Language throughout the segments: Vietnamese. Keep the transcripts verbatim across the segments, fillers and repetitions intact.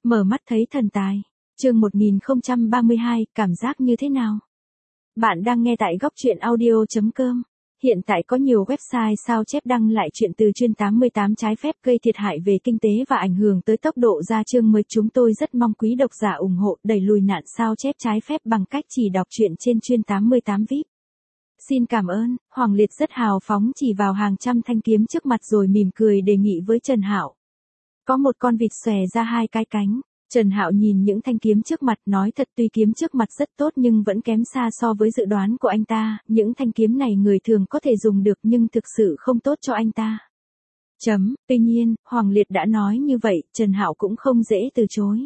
Mở mắt thấy thần tài. Chương một nghìn không trăm ba mươi hai, cảm giác như thế nào? Bạn đang nghe tại góc truyện audio chấm com. Hiện tại có nhiều website sao chép đăng lại chuyện từ chuyên tám mươi tám trái phép gây thiệt hại về kinh tế và ảnh hưởng tới tốc độ ra chương mới. Chúng tôi rất mong quý độc giả ủng hộ đẩy lùi nạn sao chép trái phép bằng cách chỉ đọc truyện trên chuyên tám mươi tám vi ai pi. Xin cảm ơn. Hoàng Liệt rất hào phóng chỉ vào hàng trăm thanh kiếm trước mặt rồi mỉm cười đề nghị với Trần Hạo. Có một con vịt xòe ra hai cái cánh. Trần Hạo nhìn những thanh kiếm trước mặt nói thật, tuy kiếm trước mặt rất tốt nhưng vẫn kém xa so với dự đoán của anh ta, những thanh kiếm này người thường có thể dùng được nhưng thực sự không tốt cho anh ta. Chấm, tuy nhiên, Hoàng Liệt đã nói như vậy, Trần Hạo cũng không dễ từ chối.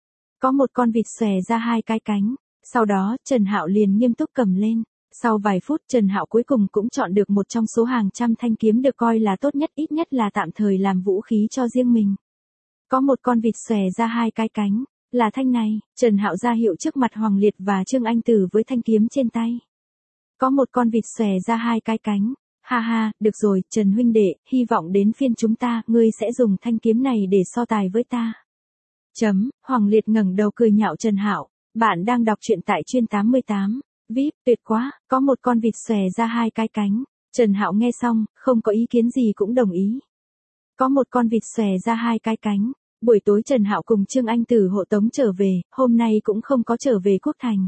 Có một con vịt xòe ra hai cái cánh, sau đó Trần Hạo liền nghiêm túc cầm lên. Sau vài phút Trần Hạo cuối cùng cũng chọn được một trong số hàng trăm thanh kiếm được coi là tốt nhất, ít nhất là tạm thời làm vũ khí cho riêng mình. Có một con vịt xòe ra hai cái cánh, là thanh này. Trần Hạo ra hiệu trước mặt Hoàng Liệt và Trương Anh Tử với thanh kiếm trên tay. Có một con vịt xòe ra hai cái cánh. Ha ha, được rồi, Trần huynh đệ, hy vọng đến phiên chúng ta, ngươi sẽ dùng thanh kiếm này để so tài với ta. Chấm, Hoàng Liệt ngẩng đầu cười nhạo Trần Hạo, bạn đang đọc truyện tại chuyên tám mươi tám. vi ai pi, tuyệt quá, có một con vịt xòe ra hai cái cánh. Trần Hạo nghe xong, không có ý kiến gì cũng đồng ý. Có một con vịt xòe ra hai cái cánh. Buổi tối Trần Hạo cùng Trương Anh Tử hộ tống trở về, hôm nay cũng không có trở về Quốc Thành.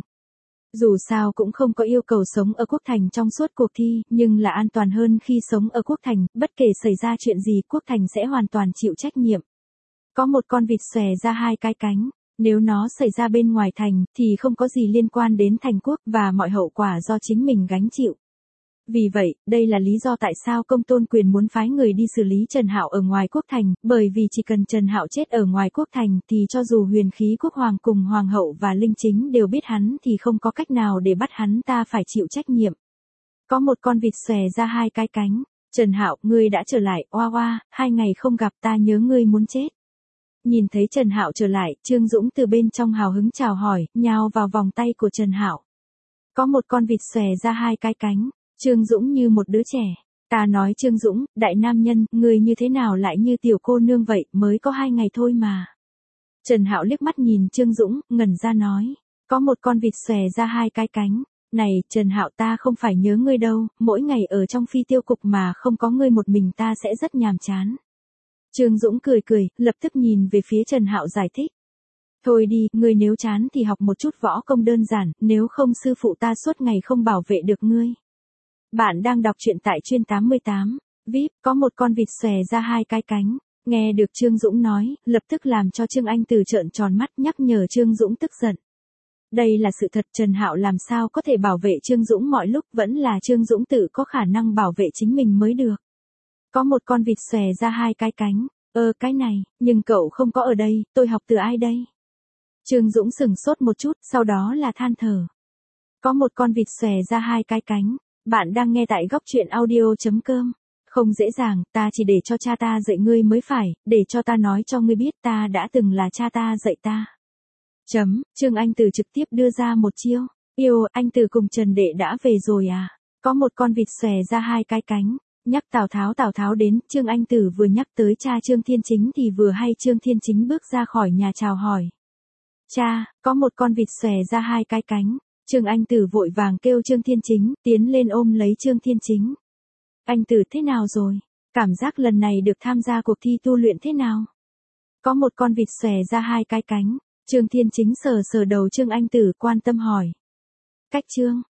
Dù sao cũng không có yêu cầu sống ở Quốc Thành trong suốt cuộc thi, nhưng là an toàn hơn khi sống ở Quốc Thành, bất kể xảy ra chuyện gì Quốc Thành sẽ hoàn toàn chịu trách nhiệm. Có một con vịt xòe ra hai cái cánh, nếu nó xảy ra bên ngoài thành, thì không có gì liên quan đến thành quốc và mọi hậu quả do chính mình gánh chịu. Vì vậy, đây là lý do tại sao Công Tôn Quyền muốn phái người đi xử lý Trần Hạo ở ngoài Quốc Thành, bởi vì chỉ cần Trần Hạo chết ở ngoài Quốc Thành thì cho dù huyền khí quốc hoàng cùng hoàng hậu và linh chính đều biết hắn thì không có cách nào để bắt hắn ta phải chịu trách nhiệm. Có một con vịt xòe ra hai cái cánh. Trần Hạo, ngươi đã trở lại, oa oa, hai ngày không gặp ta nhớ ngươi muốn chết. Nhìn thấy Trần Hạo trở lại, Trương Dũng từ bên trong hào hứng chào hỏi, nhào vào vòng tay của Trần Hạo. Có một con vịt xòe ra hai cái cánh. Trương Dũng như một đứa trẻ. Ta nói Trương Dũng, đại nam nhân, người như thế nào lại như tiểu cô nương vậy, mới có hai ngày thôi mà. Trần Hạo liếc mắt nhìn Trương Dũng, ngẩn ra nói. Có một con vịt xòe ra hai cái cánh. Này, Trần Hạo, ta không phải nhớ ngươi đâu, mỗi ngày ở trong phi tiêu cục mà không có ngươi một mình ta sẽ rất nhàm chán. Trương Dũng cười cười, lập tức nhìn về phía Trần Hạo giải thích. Thôi đi, ngươi nếu chán thì học một chút võ công đơn giản, nếu không sư phụ ta suốt ngày không bảo vệ được ngươi. Bạn đang đọc truyện tại chuyên tám mươi tám. vi ai pi, có một con vịt xòe ra hai cái cánh. Nghe được Trương Dũng nói, lập tức làm cho Trương Anh Tử trợn tròn mắt, nhắc nhở Trương Dũng tức giận. Đây là sự thật, Trần Hạo làm sao có thể bảo vệ Trương Dũng mọi lúc, vẫn là Trương Dũng tự có khả năng bảo vệ chính mình mới được. Có một con vịt xòe ra hai cái cánh. Ơ cái này, nhưng cậu không có ở đây, tôi học từ ai đây? Trương Dũng sừng sốt một chút, sau đó là than thở. Có một con vịt xòe ra hai cái cánh. Bạn đang nghe tại góc truyện audio chấm com. Không dễ dàng, ta chỉ để cho cha ta dạy ngươi mới phải, để cho ta nói cho ngươi biết ta đã từng là cha ta dạy ta. Chấm, Trương Anh Tử trực tiếp đưa ra một chiêu. Yêu, anh Tử cùng Trần Đệ đã về rồi à? Có một con vịt xòe ra hai cái cánh. Nhắc Tào Tháo Tào Tháo đến, Trương Anh Tử vừa nhắc tới cha Trương Thiên Chính thì vừa hay Trương Thiên Chính bước ra khỏi nhà chào hỏi. Cha, có một con vịt xòe ra hai cái cánh. Trương Anh Tử vội vàng kêu Trương Thiên Chính, tiến lên ôm lấy Trương Thiên Chính. Anh Tử thế nào rồi? Cảm giác lần này được tham gia cuộc thi tu luyện thế nào? Có một con vịt xòe ra hai cái cánh. Trương Thiên Chính sờ sờ đầu Trương Anh Tử quan tâm hỏi. Cách Trương,